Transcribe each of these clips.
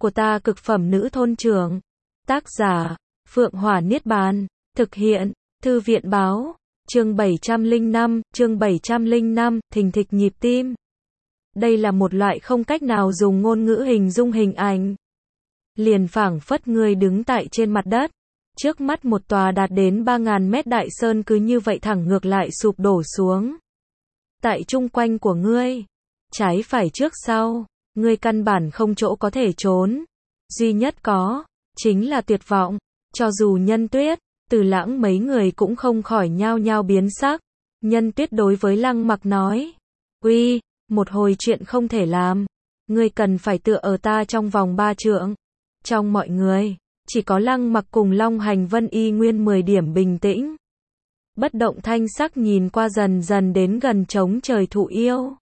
của ta cực phẩm nữ thôn trưởng. Tác giả, Phượng Hỏa Niết Bàn. Thực hiện, Thư viện báo. Chương 705, thình thịch nhịp tim. Đây là một loại không cách nào dùng ngôn ngữ hình dung hình ảnh. Liền phảng phất ngươi đứng tại trên mặt đất. Trước mắt một tòa đạt đến 3.000 mét đại sơn cứ như vậy thẳng ngược lại sụp đổ xuống. Tại chung quanh của ngươi, trái phải trước sau, ngươi căn bản không chỗ có thể trốn. Duy nhất có, chính là tuyệt vọng. Cho dù Nhân Tuyết, Từ Lãng mấy người cũng không khỏi nhao nhao biến sắc. Nhân Tuyết đối với Lăng Mặc nói, uy, một hồi chuyện không thể làm. Ngươi cần phải tựa ở ta trong vòng 3 trượng. Trong mọi người, chỉ có Lăng Mặc cùng Long Hành Vân y nguyên 10 điểm bình tĩnh. Bất động thanh sắc nhìn qua dần dần đến gần trống trời thụ yêu.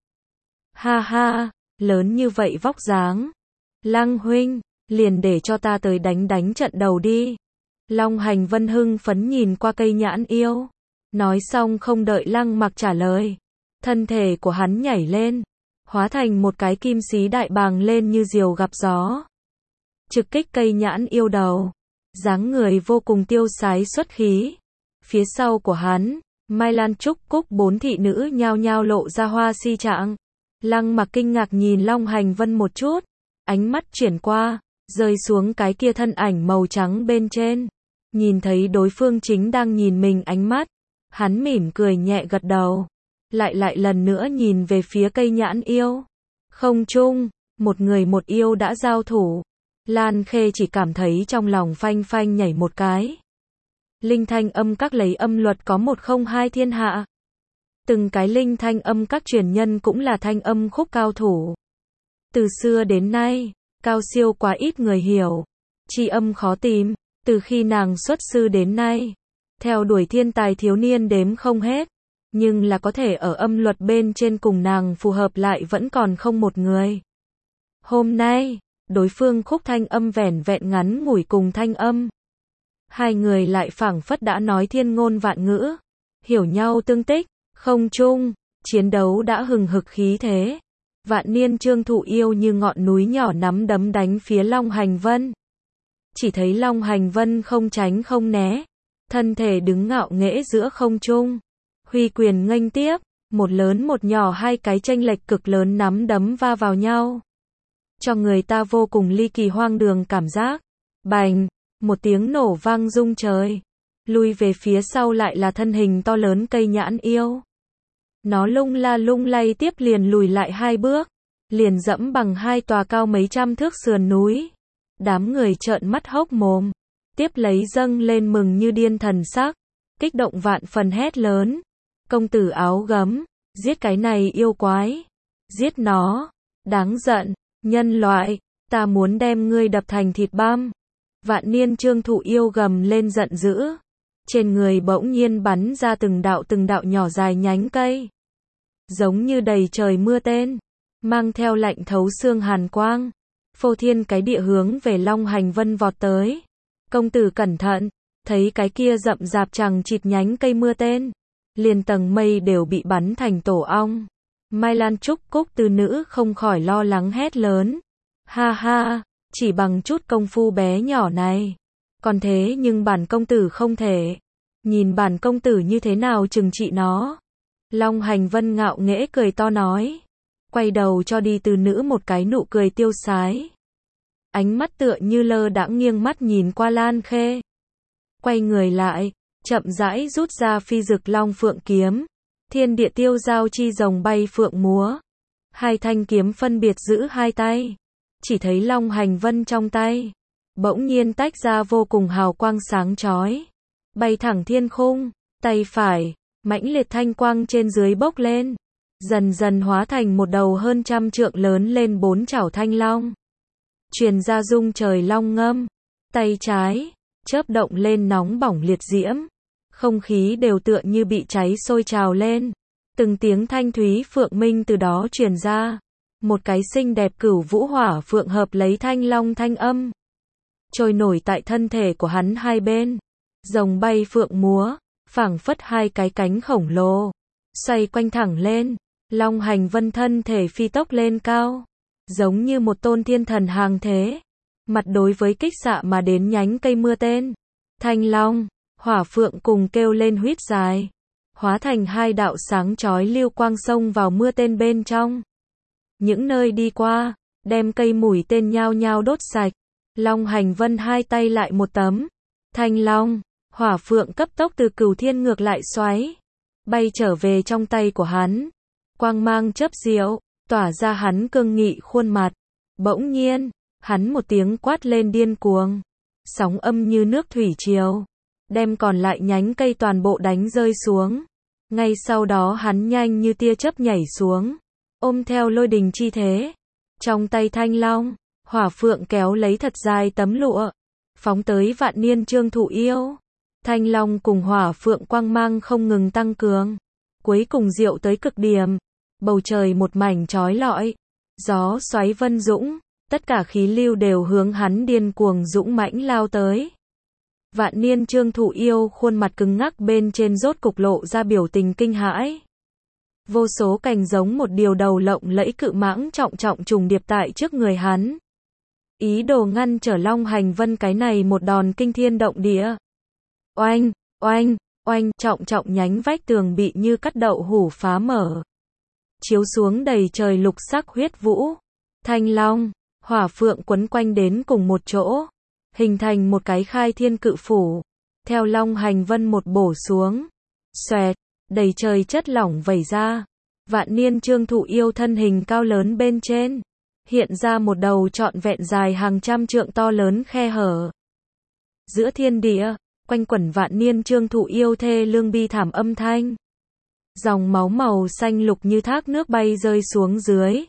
Ha ha, lớn như vậy vóc dáng. Lăng huynh, liền để cho ta tới đánh trận đầu đi. Long Hành Vân hưng phấn nhìn qua cây nhãn yêu. Nói xong không đợi Lăng Mặc trả lời. Thân thể của hắn nhảy lên. Hóa thành một cái kim xí đại bàng lên như diều gặp gió. Trực kích cây nhãn yêu đầu. Dáng người vô cùng tiêu sái xuất khí. Phía sau của hắn, Mai Lan Trúc Cúc 4 thị nữ nhao nhao lộ ra hoa si trạng. Lăng Mặc kinh ngạc nhìn Long Hành Vân một chút. Ánh mắt chuyển qua, rơi xuống cái kia thân ảnh màu trắng bên trên. Nhìn thấy đối phương chính đang nhìn mình ánh mắt. Hắn mỉm cười nhẹ gật đầu. Lại lần nữa nhìn về phía cây nhãn yêu. Không chung, một người một yêu đã giao thủ. Lan Khê chỉ cảm thấy trong lòng phanh phanh nhảy một cái. Linh thanh âm các lấy âm luật có 102 thiên hạ. Từng cái linh thanh âm các truyền nhân cũng là thanh âm khúc cao thủ. Từ xưa đến nay, cao siêu quá ít người hiểu. Tri âm khó tìm, từ khi nàng xuất sư đến nay. Theo đuổi thiên tài thiếu niên đếm không hết. Nhưng là có thể ở âm luật bên trên cùng nàng phù hợp lại vẫn còn không một người. Hôm nay, đối phương khúc thanh âm vẻn vẹn ngắn ngủi cùng thanh âm. Hai người lại phảng phất đã nói thiên ngôn vạn ngữ. Hiểu nhau tương tích, không chung, chiến đấu đã hừng hực khí thế. Vạn niên trương thụ yêu như ngọn núi nhỏ nắm đấm đánh phía Long Hành Vân. Chỉ thấy Long Hành Vân không tránh không né. Thân thể đứng ngạo nghễ giữa không trung. Huy quyền nghênh tiếp, một lớn một nhỏ hai cái chênh lệch cực lớn nắm đấm va vào nhau. Cho người ta vô cùng ly kỳ hoang đường cảm giác. Bành, một tiếng nổ vang rung trời. Lui về phía sau lại là thân hình to lớn cây nhãn yêu. Nó lung la lung lay tiếp liền lùi lại 2 bước. Liền dẫm bằng 2 tòa cao mấy trăm thước sườn núi. Đám người trợn mắt hốc mồm. Tiếp lấy dâng lên mừng như điên thần sắc. Kích động vạn phần hét lớn. Công tử áo gấm, giết cái này yêu quái. Giết nó, đáng giận, nhân loại, ta muốn đem ngươi đập thành thịt băm. Vạn niên trương thụ yêu gầm lên giận dữ. Trên người bỗng nhiên bắn ra từng đạo nhỏ dài nhánh cây. Giống như đầy trời mưa tên. Mang theo lạnh thấu xương hàn quang. Phô thiên cái địa hướng về Long Hành Vân vọt tới. Công tử cẩn thận, thấy cái kia rậm rạp chằng chịt nhánh cây mưa tên. Liền tầng mây đều bị bắn thành tổ ong. Mai Lan Trúc Cúc từ nữ không khỏi lo lắng hét lớn. Ha ha, chỉ bằng chút công phu bé nhỏ này. Còn thế nhưng bản công tử không thể. Nhìn bản công tử như thế nào trừng trị nó. Long Hành Vân ngạo nghễ cười to nói. Quay đầu cho đi từ nữ một cái nụ cười tiêu sái. Ánh mắt tựa như lơ đãng nghiêng mắt nhìn qua Lan Khê. Quay người lại. Chậm rãi rút ra phi dực long phượng kiếm. Thiên địa tiêu giao chi rồng bay phượng múa. 2 thanh kiếm phân biệt giữ 2 tay. Chỉ thấy Long Hành Vân trong tay. Bỗng nhiên tách ra vô cùng hào quang sáng chói. Bay thẳng thiên khung. Tay phải, mãnh liệt thanh quang trên dưới bốc lên. Dần dần hóa thành một đầu hơn 100 trượng lớn lên 4 chảo thanh long. Truyền ra rung trời long ngâm. Tay trái, chớp động lên nóng bỏng liệt diễm. Không khí đều tựa như bị cháy sôi trào lên. Từng tiếng thanh thúy phượng minh từ đó truyền ra. Một cái xinh đẹp cửu vũ hỏa phượng hợp lấy thanh long thanh âm. Trôi nổi tại thân thể của hắn hai bên. Rồng bay phượng múa, phảng phất 2 cái cánh khổng lồ. Xoay quanh thẳng lên. Long Hành Vân thân thể phi tốc lên cao. Giống như một tôn thiên thần hàng thế. mặt đối với kích xạ mà đến nhánh cây mưa tên. Thanh long, hỏa phượng cùng kêu lên huýt dài, hóa thành hai đạo sáng chói lưu quang xông vào mưa tên bên trong. Những nơi đi qua, đem cây mũi tên nhao nhao đốt sạch. Long Hành Vân hai tay lại một tấm. Thanh long, hỏa phượng cấp tốc từ cửu thiên ngược lại xoáy, bay trở về trong tay của hắn. Quang mang chớp diệu, tỏa ra hắn cương nghị khuôn mặt. Bỗng nhiên, hắn một tiếng quát lên điên cuồng. Sóng âm như nước thủy triều, đem còn lại nhánh cây toàn bộ đánh rơi xuống. Ngay sau đó hắn nhanh như tia chớp nhảy xuống, ôm theo lôi đình chi thế. Trong tay thanh long, hỏa phượng kéo lấy thật dài tấm lụa, phóng tới Vạn Niên Trương Thụ Yêu. Thanh long cùng hỏa phượng quang mang không ngừng tăng cường, cuối cùng diệu tới cực điểm. Bầu trời một mảnh chói lọi, gió xoáy vân dũng, tất cả khí lưu đều hướng hắn điên cuồng dũng mãnh lao tới. Vạn Niên Trương Thụ Yêu khuôn mặt cứng ngắc bên trên rốt cục lộ ra biểu tình kinh hãi. Vô số cành giống một điều đầu lộng lẫy cự mãng trọng trọng trùng điệp tại trước người hắn. Ý đồ ngăn trở Long Hành Vân cái này một đòn kinh thiên động địa. Oanh, oanh, oanh, trọng trọng nhánh vách tường bị như cắt đậu hủ phá mở. Chiếu xuống đầy trời lục sắc huyết vũ. Thanh long, hỏa phượng quấn quanh đến cùng một chỗ, hình thành một cái khai thiên cự phủ. Theo Long Hành Vân một bổ xuống, xoẹt, đầy trời chất lỏng vẩy ra. Vạn Niên Trương Thụ Yêu thân hình cao lớn bên trên, hiện ra một đầu trọn vẹn dài hàng trăm trượng to lớn khe hở. Giữa thiên địa, quanh quẩn Vạn Niên Trương Thụ Yêu thê lương bi thảm âm thanh. Dòng máu màu xanh lục như thác nước bay rơi xuống dưới,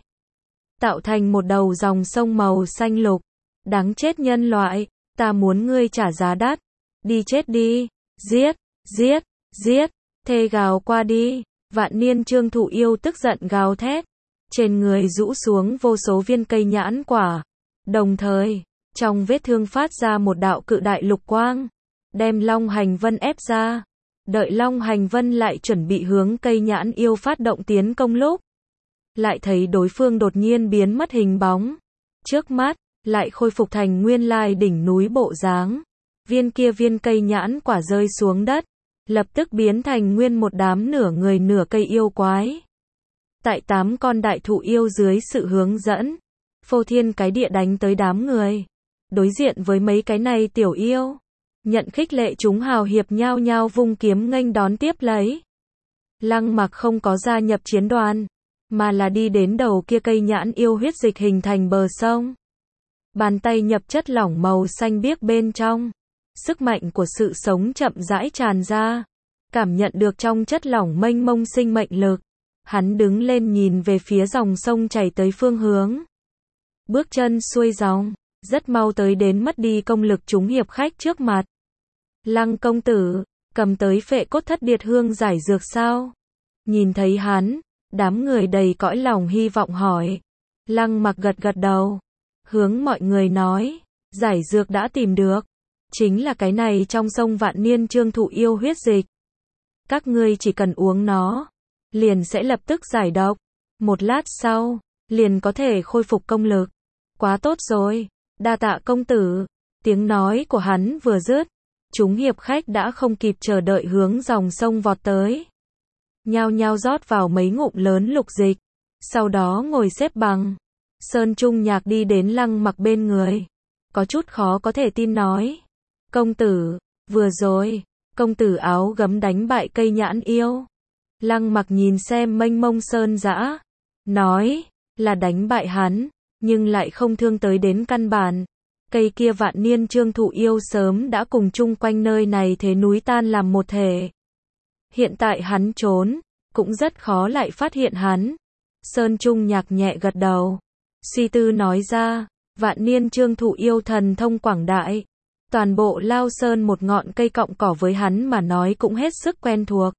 tạo thành một đầu dòng sông màu xanh lục. Đáng chết nhân loại, ta muốn ngươi trả giá đắt. Đi chết đi, giết, giết, giết, thê gào qua đi. Vạn Niên Trương Thụ Yêu tức giận gào thét, trên người rũ xuống vô số viên cây nhãn quả. Đồng thời, trong vết thương phát ra một đạo cự đại lục quang, đem Long Hành Vân ép ra. Đợi Long Hành Vân lại chuẩn bị hướng cây nhãn yêu phát động tiến công lúc, lại thấy đối phương đột nhiên biến mất hình bóng. Trước mắt, lại khôi phục thành nguyên lai đỉnh núi bộ dáng. Viên cây nhãn quả rơi xuống đất, lập tức biến thành nguyên một đám nửa người nửa cây yêu quái. Tại 8 con đại thụ yêu dưới sự hướng dẫn, phô thiên cái địa đánh tới đám người. Đối diện với mấy cái này tiểu yêu, nhận khích lệ chúng hào hiệp nhao nhao vung kiếm nghênh đón tiếp lấy. Lăng Mặc không có gia nhập chiến đoàn, mà là đi đến đầu kia cây nhãn yêu huyết dịch hình thành bờ sông. Bàn tay nhập chất lỏng màu xanh biếc bên trong. Sức mạnh của sự sống chậm rãi tràn ra. Cảm nhận được trong chất lỏng mênh mông sinh mệnh lực. Hắn đứng lên nhìn về phía dòng sông chảy tới phương hướng. Bước chân xuôi dòng, rất mau tới đến mất đi công lực chúng hiệp khách trước mặt. Lăng công tử, cầm tới Phệ Cốt Thất Điệt Hương giải dược sao? Nhìn thấy hắn, đám người đầy cõi lòng hy vọng hỏi. Lăng Mặc gật gật đầu, hướng mọi người nói, giải dược đã tìm được, chính là cái này trong sông Vạn Niên Trương Thụ Yêu huyết dịch. Các ngươi chỉ cần uống nó, liền sẽ lập tức giải độc, một lát sau, liền có thể khôi phục công lực. Quá tốt rồi, đa tạ công tử. Tiếng nói của hắn vừa dứt, chúng hiệp khách đã không kịp chờ đợi hướng dòng sông vọt tới. Nhao nhao rót vào mấy ngụm lớn lục dịch, sau đó ngồi xếp bằng. Sơn Trung Nhạc đi đến Lăng Mặc bên người, có chút khó có thể tin nói. Công tử, vừa rồi, công tử áo gấm đánh bại cây nhãn yêu. Lăng Mặc nhìn xem mênh mông sơn dã, nói, là đánh bại hắn, nhưng lại không thương tới đến căn bản. Cây kia Vạn Niên Trương Thụ Yêu sớm đã cùng chung quanh nơi này thế núi tan làm một thể. Hiện tại hắn trốn, cũng rất khó lại phát hiện hắn. Sơn Trung Nhạc nhẹ gật đầu, suy tư nói ra, Vạn Niên Trương Thụ Yêu thần thông quảng đại. Toàn bộ Lao Sơn một ngọn cây cọng cỏ với hắn mà nói cũng hết sức quen thuộc.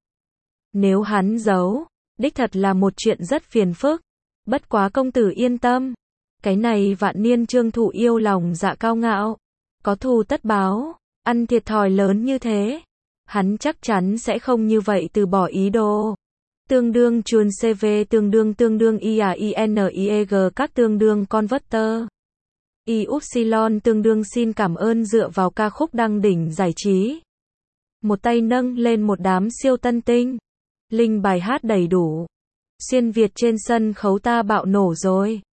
Nếu hắn giấu, đích thật là một chuyện rất phiền phức. Bất quá công tử yên tâm. Cái này Vạn Niên Trương Thụ Yêu lòng dạ cao ngạo, có thù tất báo, ăn thiệt thòi lớn như thế, hắn chắc chắn sẽ không như vậy từ bỏ ý đồ. Tương đương chuồn CV tương đương IAINEG các tương đương converter. Y Upsilon tương đương xin cảm ơn dựa vào ca khúc đăng đỉnh giải trí. Một tay nâng lên một đám siêu tân tinh. Linh bài hát đầy đủ. Xuyên Việt trên sân khấu ta bạo nổ rồi.